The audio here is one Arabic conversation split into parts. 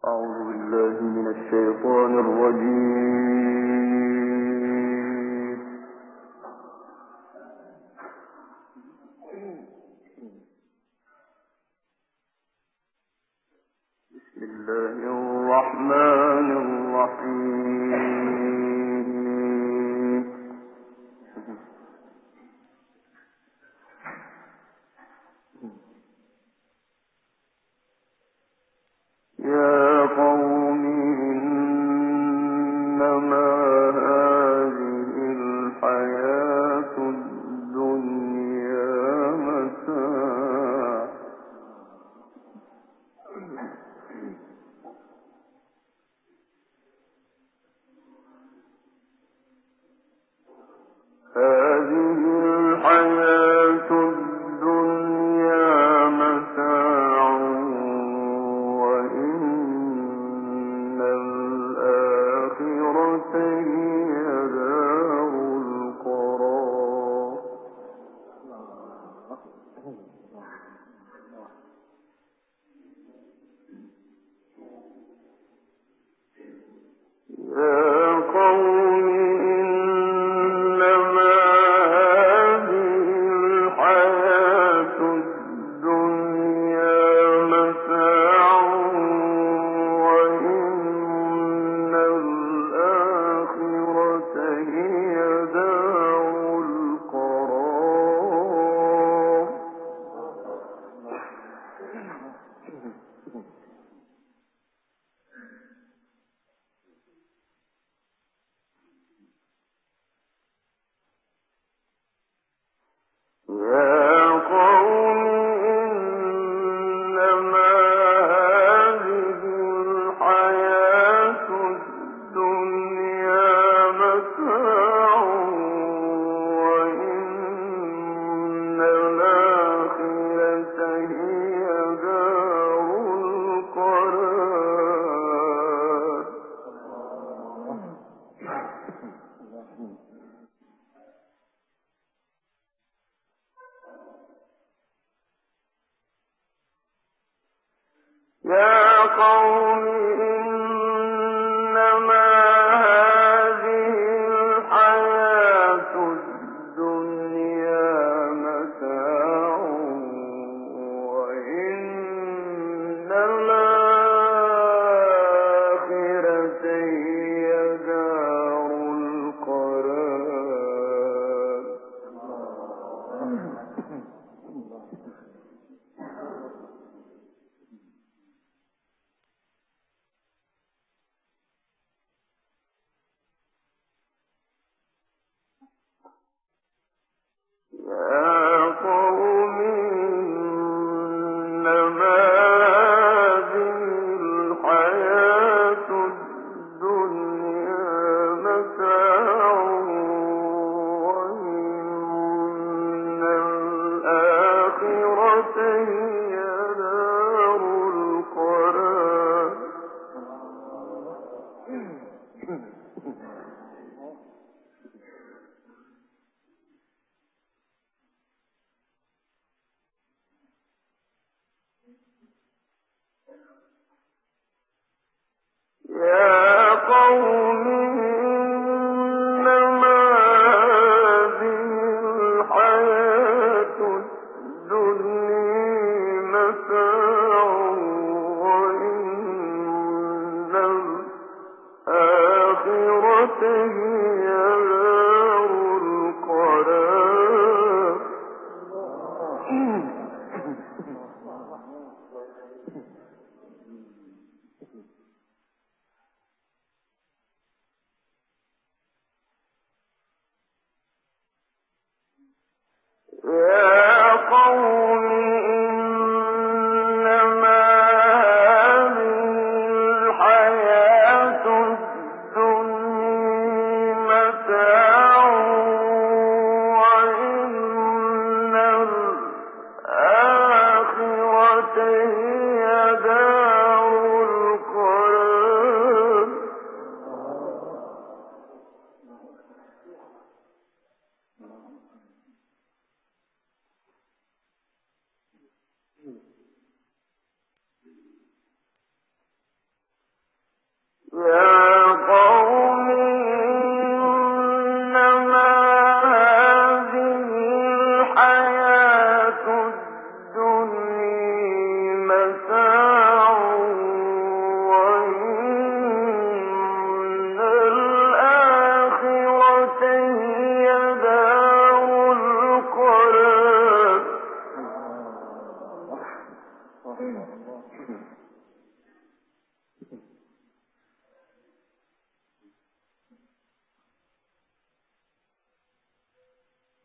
أعوذ بالله من الشيطان الرجيم. بسم الله الرحمن الرحيم. يا قوم إنما هذه الحياة الدنيا متاع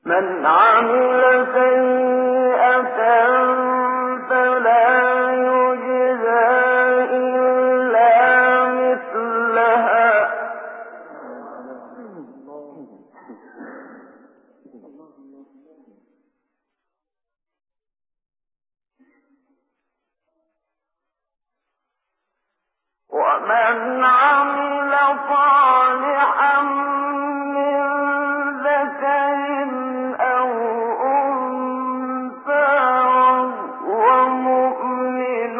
من عمل سيئة فلا يجزى إلا مثلها ومن عمل صالحا من ذكر أو أنثى وهو مؤمن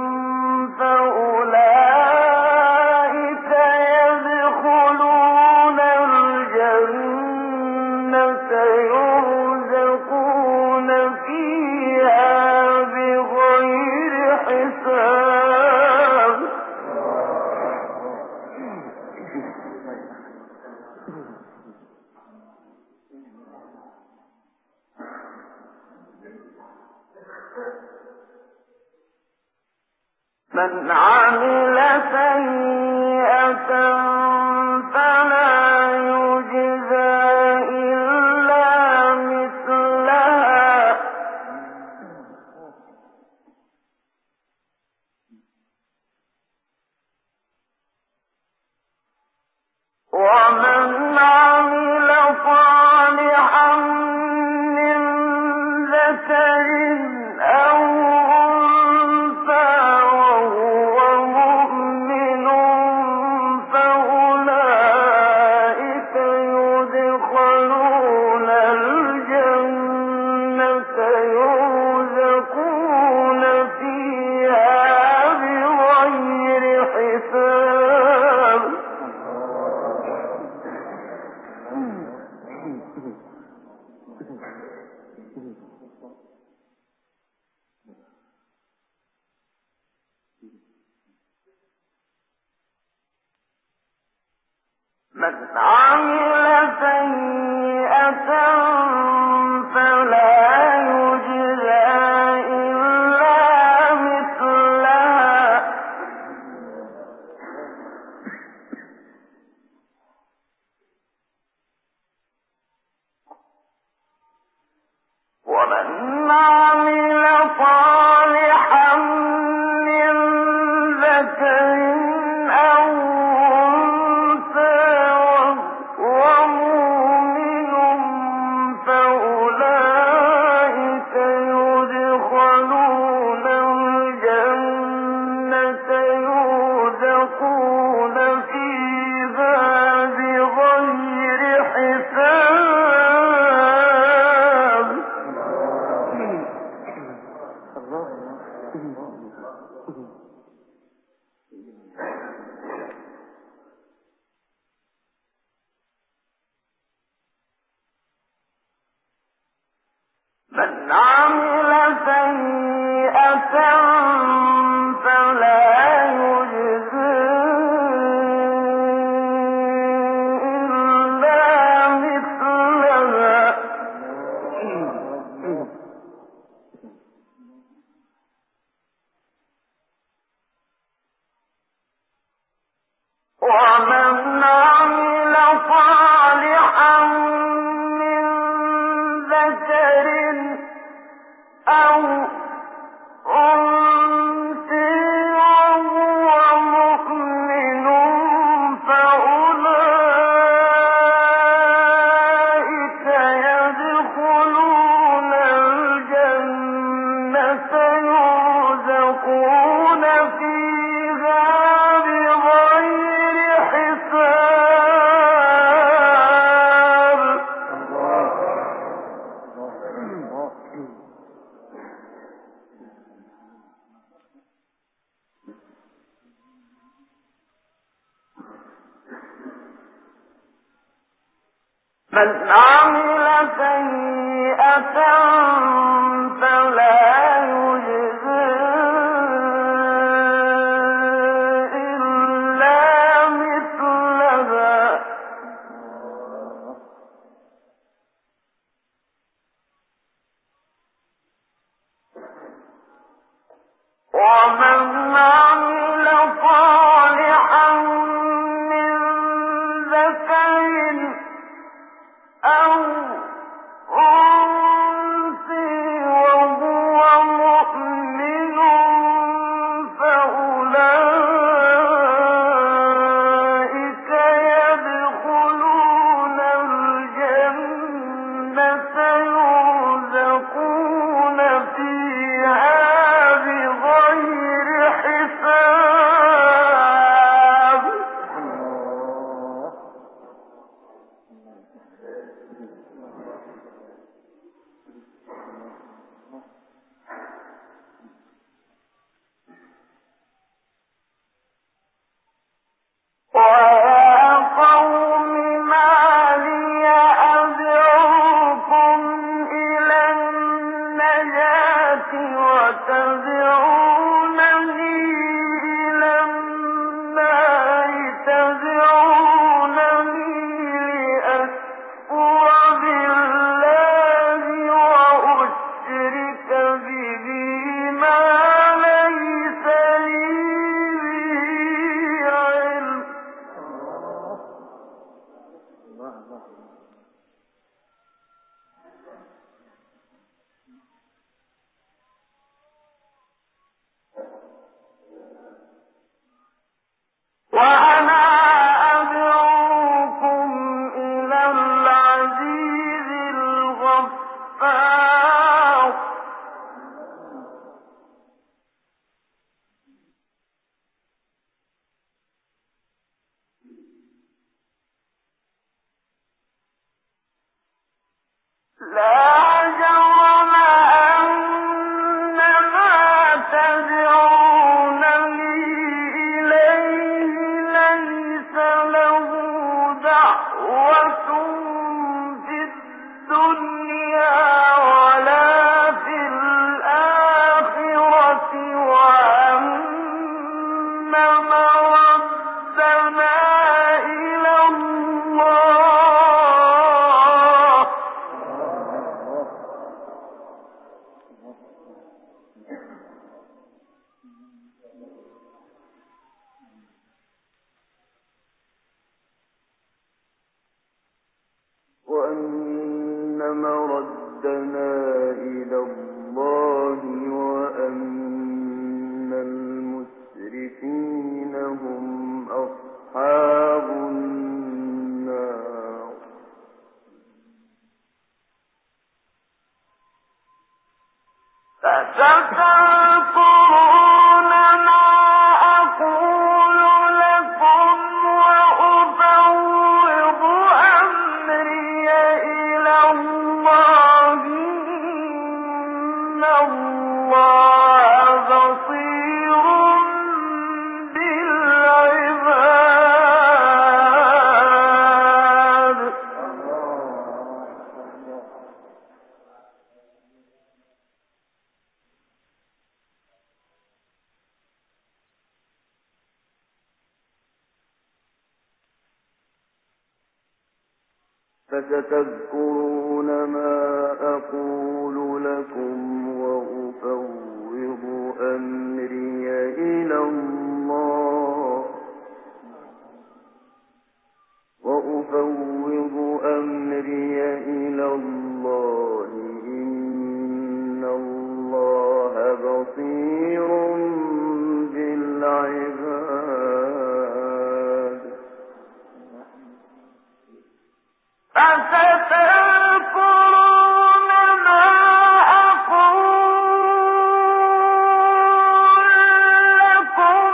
فأولئك يدخلون الجنة يرزقون فيها بغير حساب. من عمل سيئة فلا يجزى إلا مثلها ومن عمل صالحا من ذكر أو أنثى وهو مؤمن فأولئك يدخلون الجنة يرزقون فيها بغير حساب. من عمل سيئة فلا يجزى إلا مثلها ومن عمل صالحا من ذكر أو أنثى وهو مؤمن فأولئك يدخلون الجنة يرزقون فيها بغير حساب. من عمل سيئة فلا يجزى إلا مثلها ومن عمل صالحا من ذكر أو أنثى وهو مؤمن فأولئك يدخلون الجنة يرزقون فيها بغير حساب. من عمل سيئة فلا يجزى إلا مثلها ومن عمل صالحا من ذكر أو ردنا إلى الله وأن المسرفين هم أصحاب النار فستذكرون ما أقول لكم وأفوض أمري إلى الله إن الله بصير بالعباد فستذكرون ما أقول لكم وأفوض أمري إلى الله إن الله بصير بالعباد فستذكرون ما أقول لكم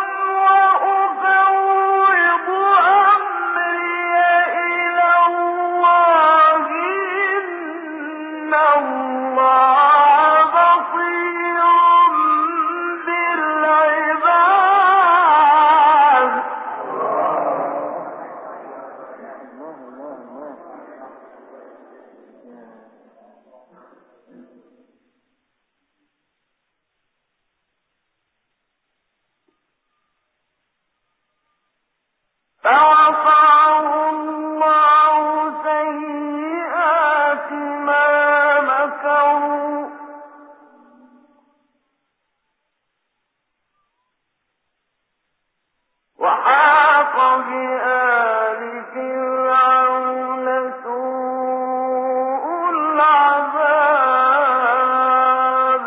وأفوض أمري إلى الله إن الله بصير بالعباد فوقاه الله سيئات ما مكروا وحاق بآل فرعون سوء العذاب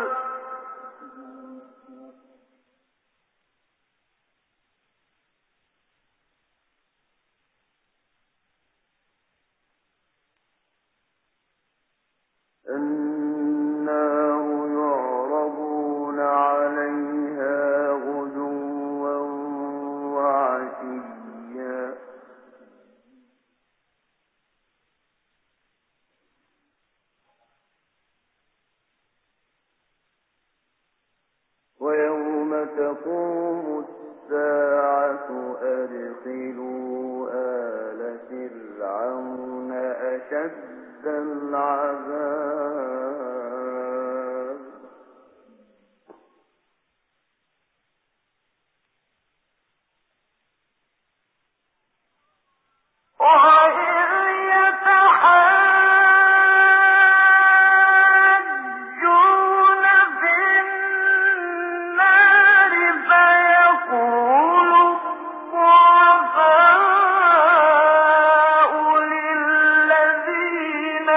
النار يعرضون عليها غدوا وعشيا ويوم تقوم الساعة أدخلوا آل فرعون أشد العذاب وإذ يتحاجون في النار فيقول الضعفاء للذين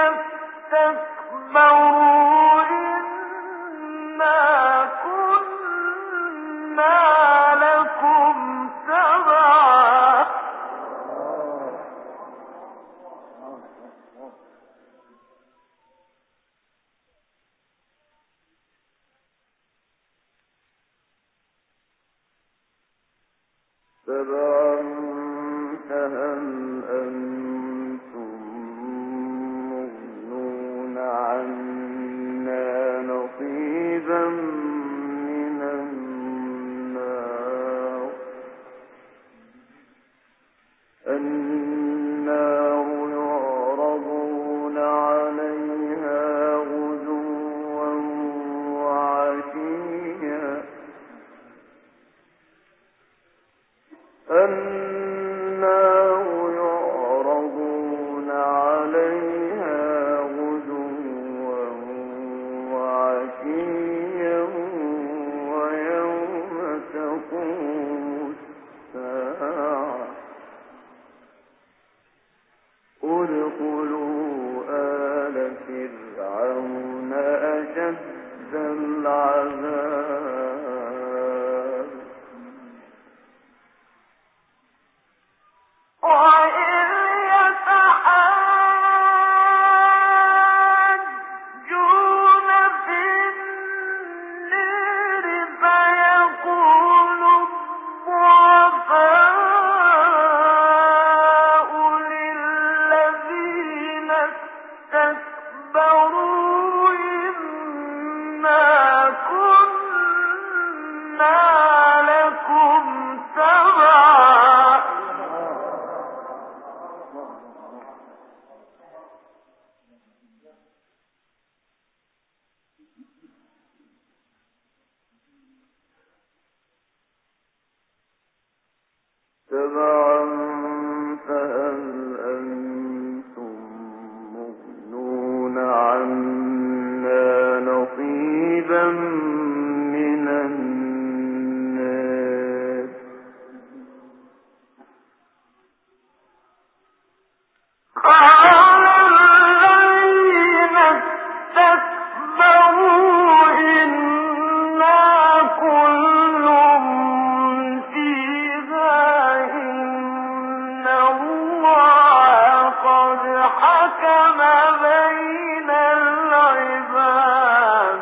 استكبروا إنا كنا لكم تبعا تبعا فهل أنتم مغنون عنا نصيبا من النار النار يعرضون عليها غدوا وعشيا النار يعرضون عليها غدوا وعشيا ويوم تقوم الساعة ادخلوا آل فرعون تبعا فهل أنتم مغنون عنا نصيبا من النار قال الذين استكبروا إنا كل فيها إن الله قد حكم بين العباد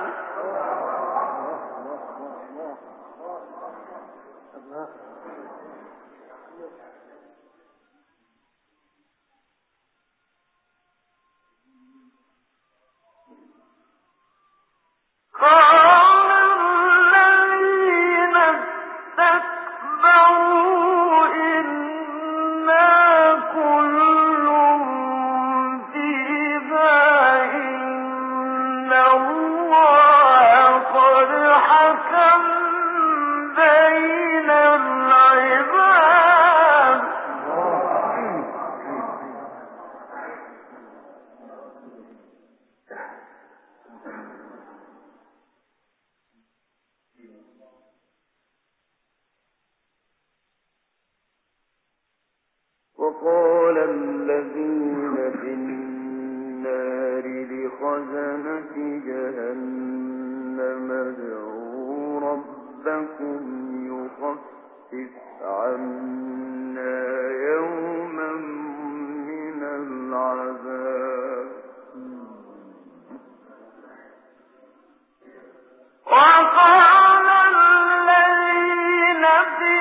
قال الذين استكبروا إنا كل فيها إن الله قد حكم بين العباد وقال الذين في النار لخزنة جهنم ادعوا ربكم يخفف عنا يوما من العذاب وقال الذين في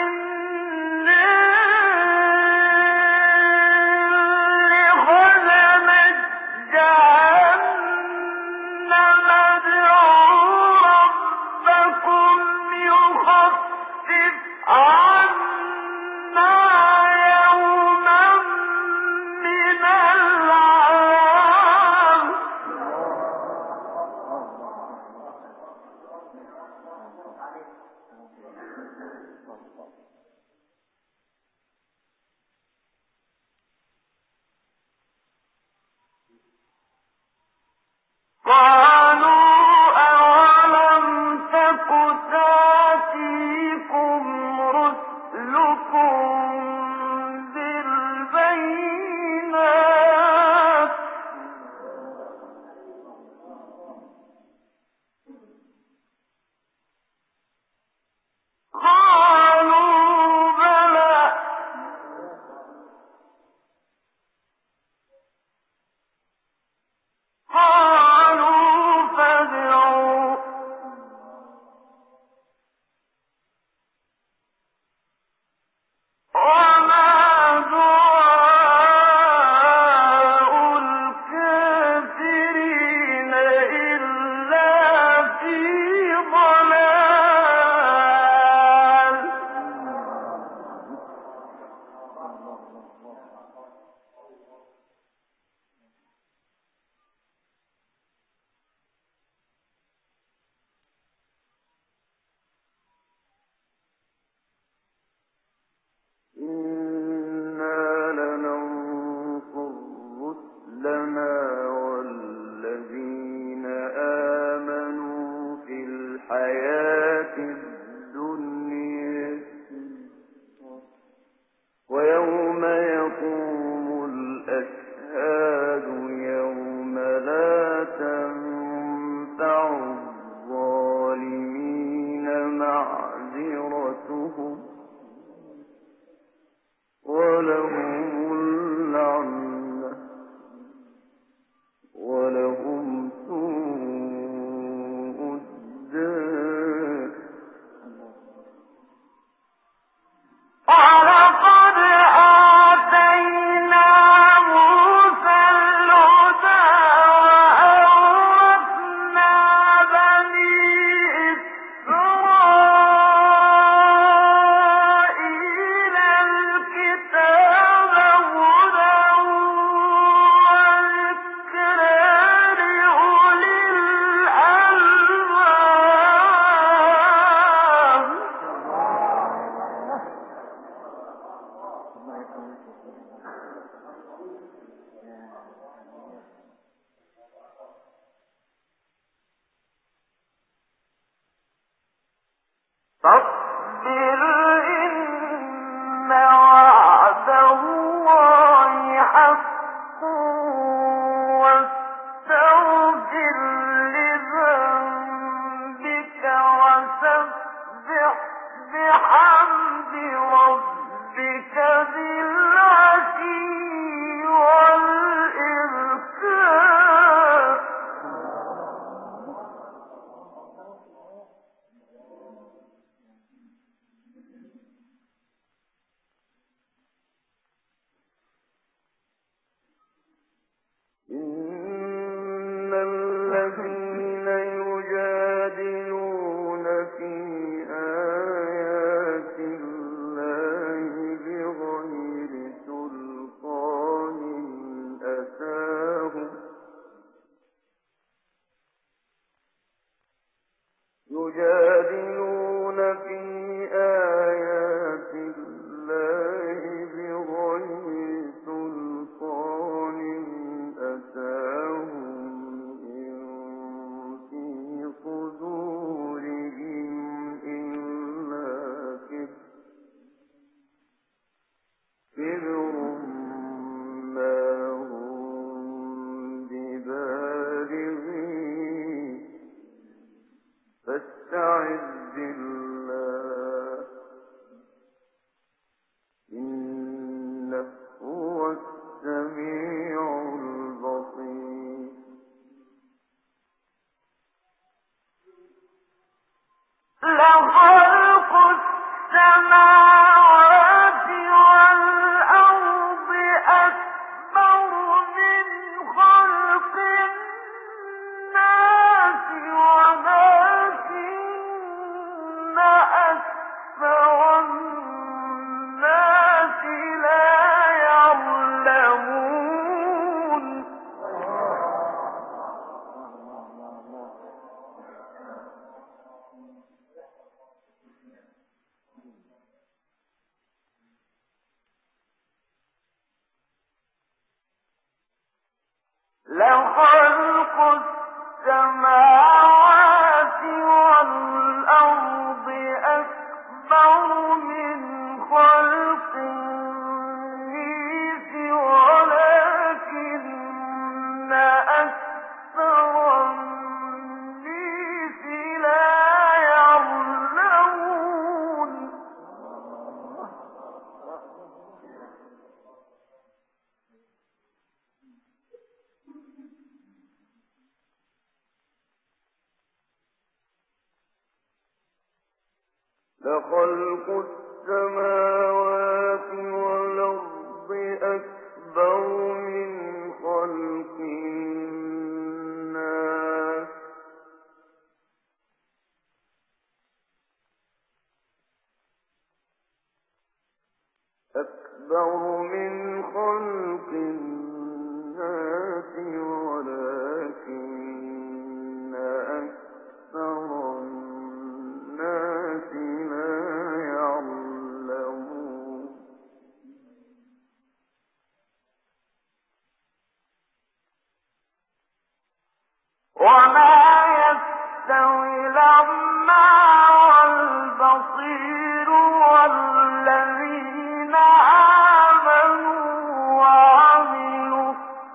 فاصبر إن وعد الله حق واستغفر لذنبك وسبح بحمد ربك بالعشي والإبكار. إن الذين يجادلون في آيات الله بغير سلطان أتاهم يجادلون في آيات الله بغير سلطان أتاهم إن في صدورهم إلا كبر ما هم ببالغين فاستعذ بالله إنه هو السميع البصير. لخلق السماوات والأرض أكبر من خلق الناس ولكن أكثر الناس لا يعلمون. لخلق السماوات والأرض أكبر من خلق الناس ولكن أكثر الناس لا يعلمون. لخلق السماوات والأرض أكبر من خلق الناس أكبر من خلق الناس ولكن أكثر الناس لا يعلمون. وما يستوي الأعمى والبصير والذين آمنوا وعملوا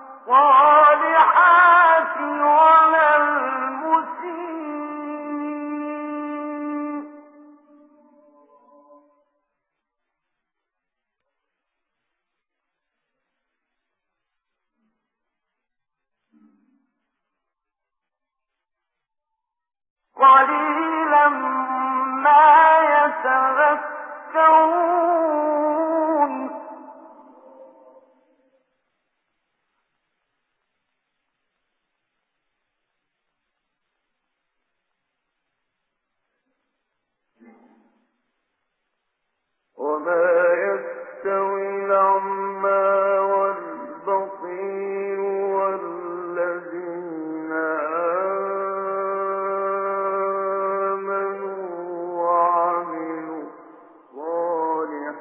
الصالحات ولا المسيء. قليلا ما يتذكرون. وما يستوي الأعمى والبصير والذين آمنوا وعملوا الصالحات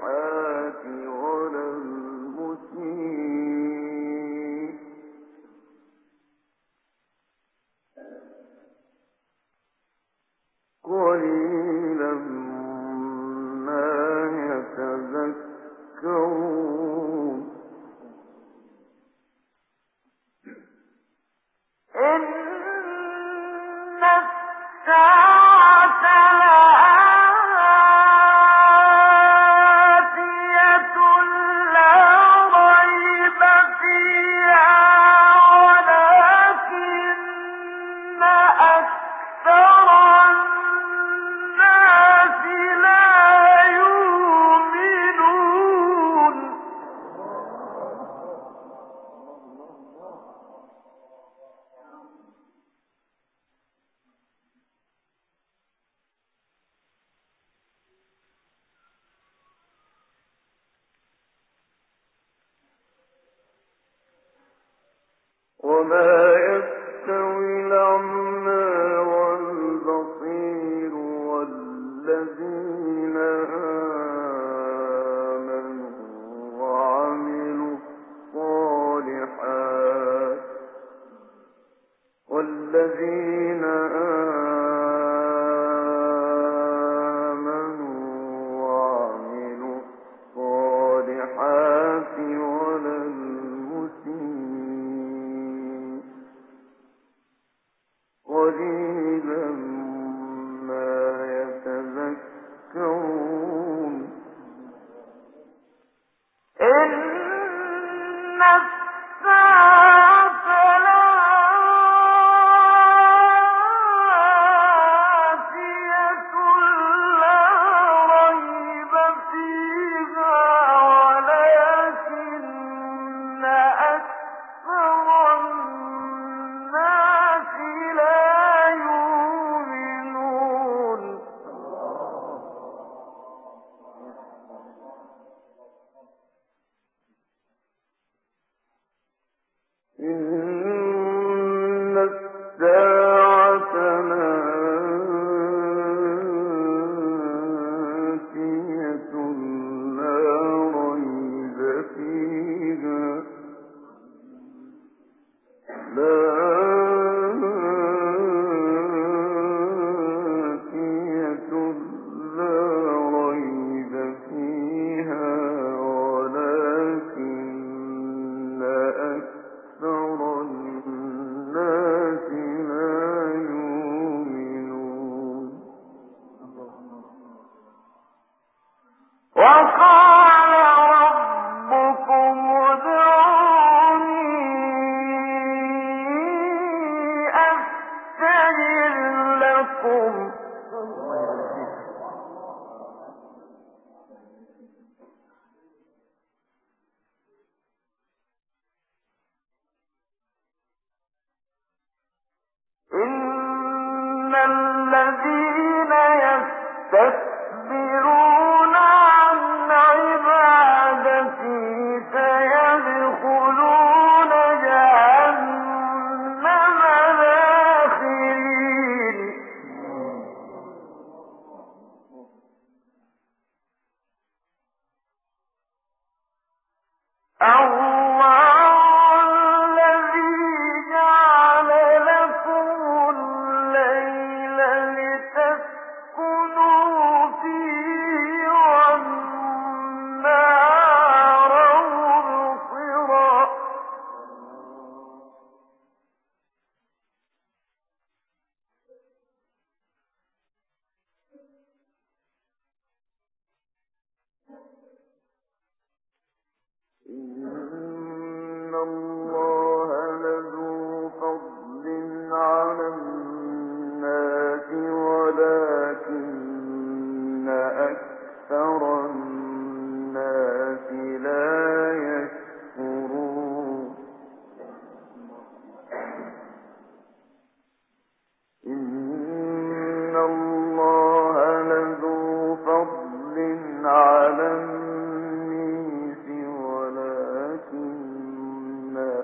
يتذكرون إن الساعة لآتية لا ريب فيها ولكن أكثر الناس لا يؤمنون وما يستوي الأعمى والبصير والذين آمنوا وعملوا الصالحات ولا المسيء قليلا ما يتذكرون إن الساعة لآتية لا ريب فيها ولكن أكثر الناس لا يؤمنون إن الساعة لآتية لا ريب فيها ولكن أكثر الناس لا يؤمنون وقال ربكم ادعوني أستجب لكم إن الذين يستكبرون عن عبادتي سيدخلون جهنم داخرين الله الذي جعل لكم الليل لتسكنوا فيه والنهار مبصرا إن الله لذو فضل على الناس ولكن أكثر الناس لا يشكرون إن الله لذو فضل على الناس ولكن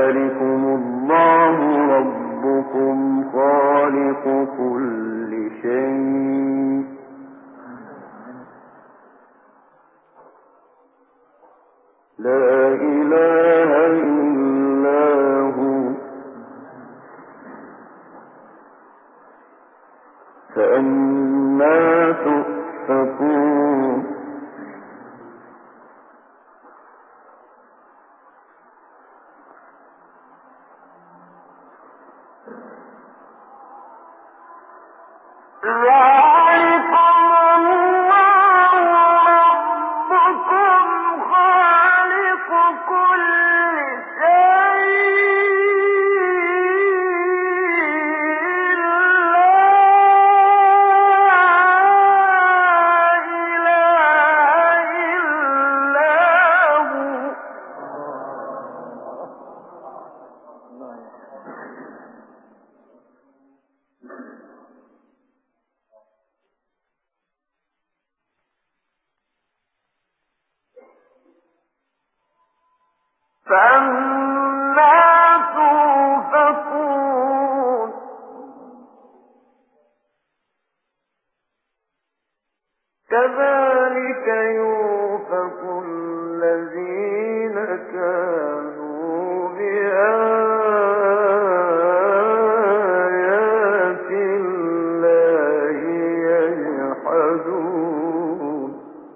ذلكم الله ربكم خالق كل شيء لا إله إلا هو فأنى تؤفكون فأنى تؤفكون كذلك يؤفك الذين كانوا بآيات الله يجحدون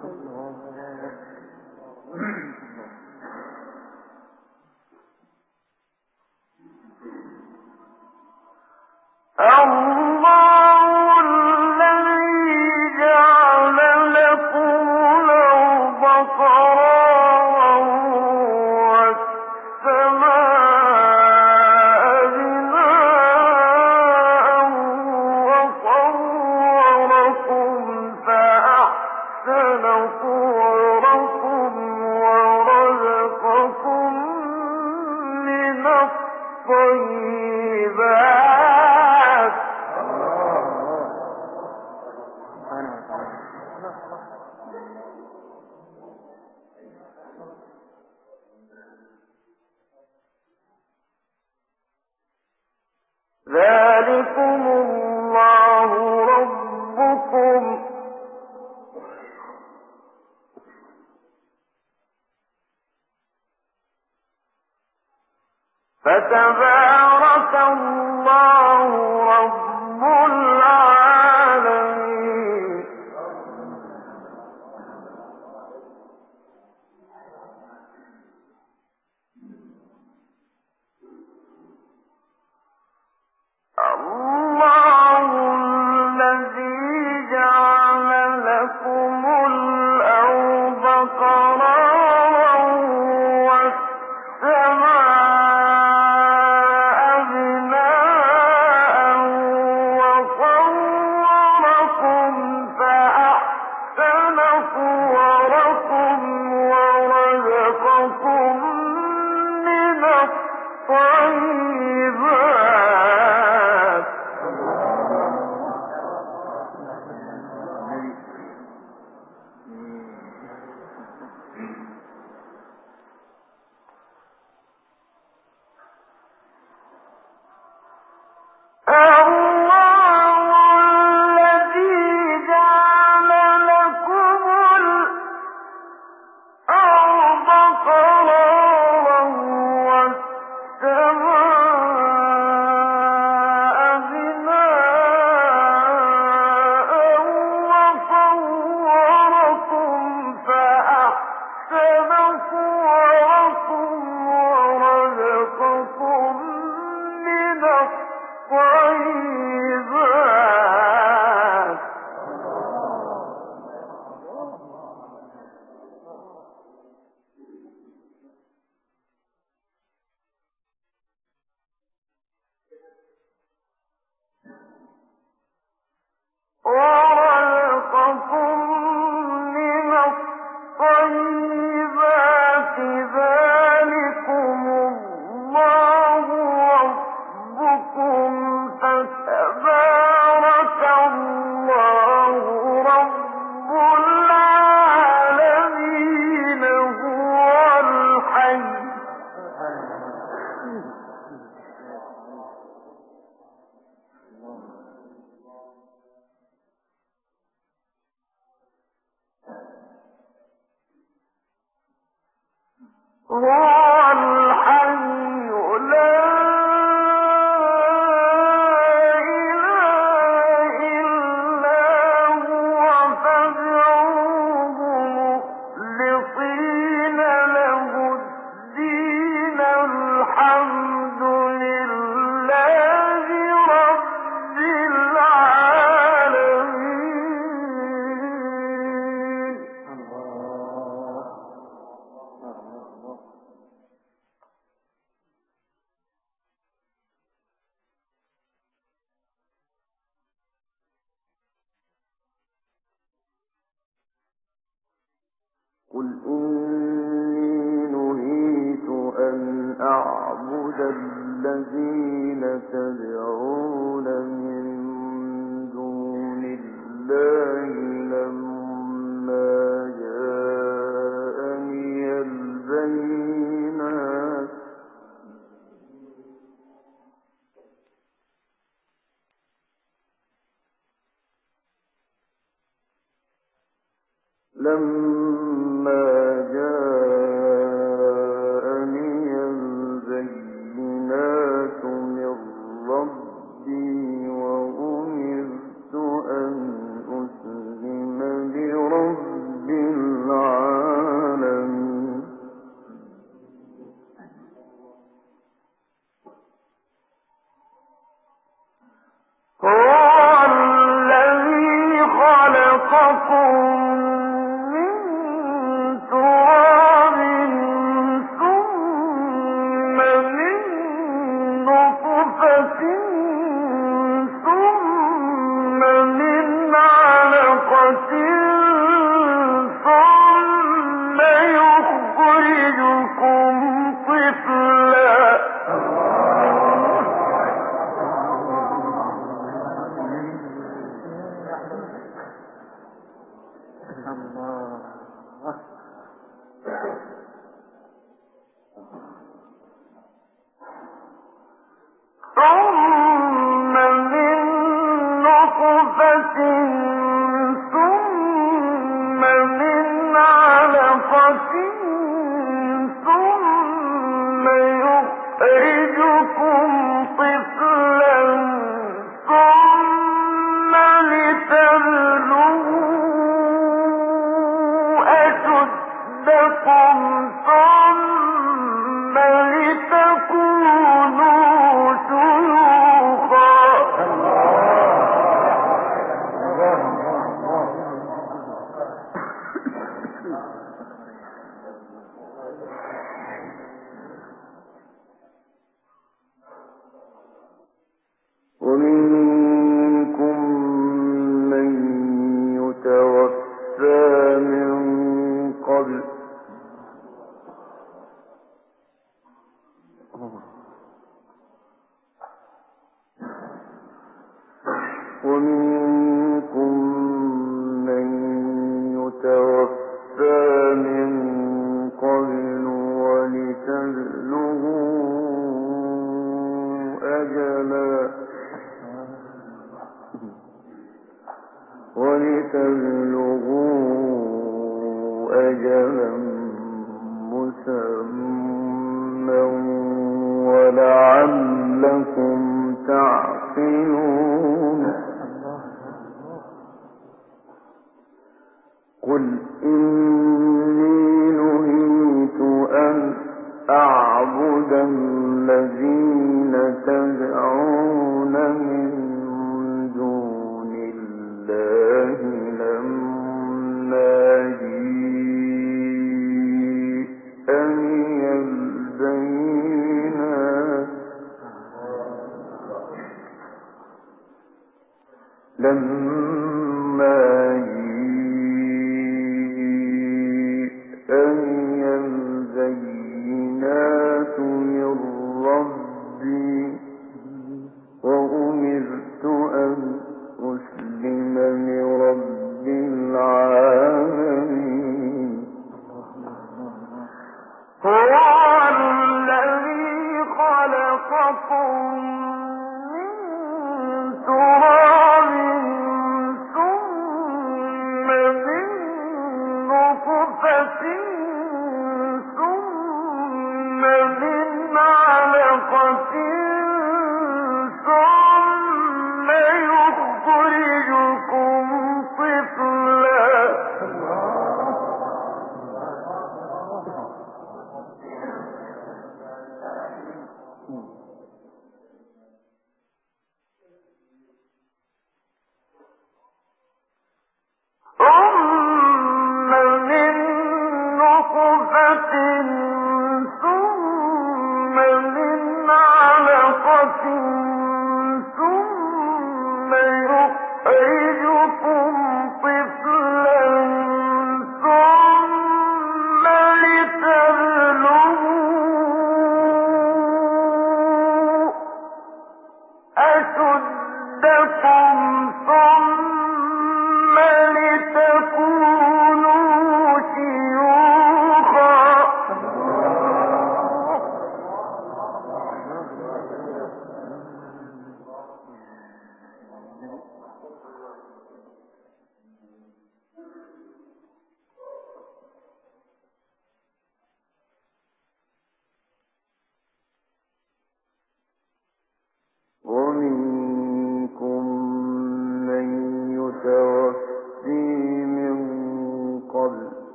الله الذي جعل لكم الأرض قرارا قل إني نهيت أن أعبد الذين تدعون من دون الله لما جاءني البينات من ربي وأمرت أن أسلم لرب العالمين هو الذي خلقكم ومنكم من يتوفى من قبل ولتبلغوا أجلا مسمى ولعلكم تعقلون قل إني نهيت أن أعبد الذين تدعون من دون الله لما جاءني البينات من ربي وأمرت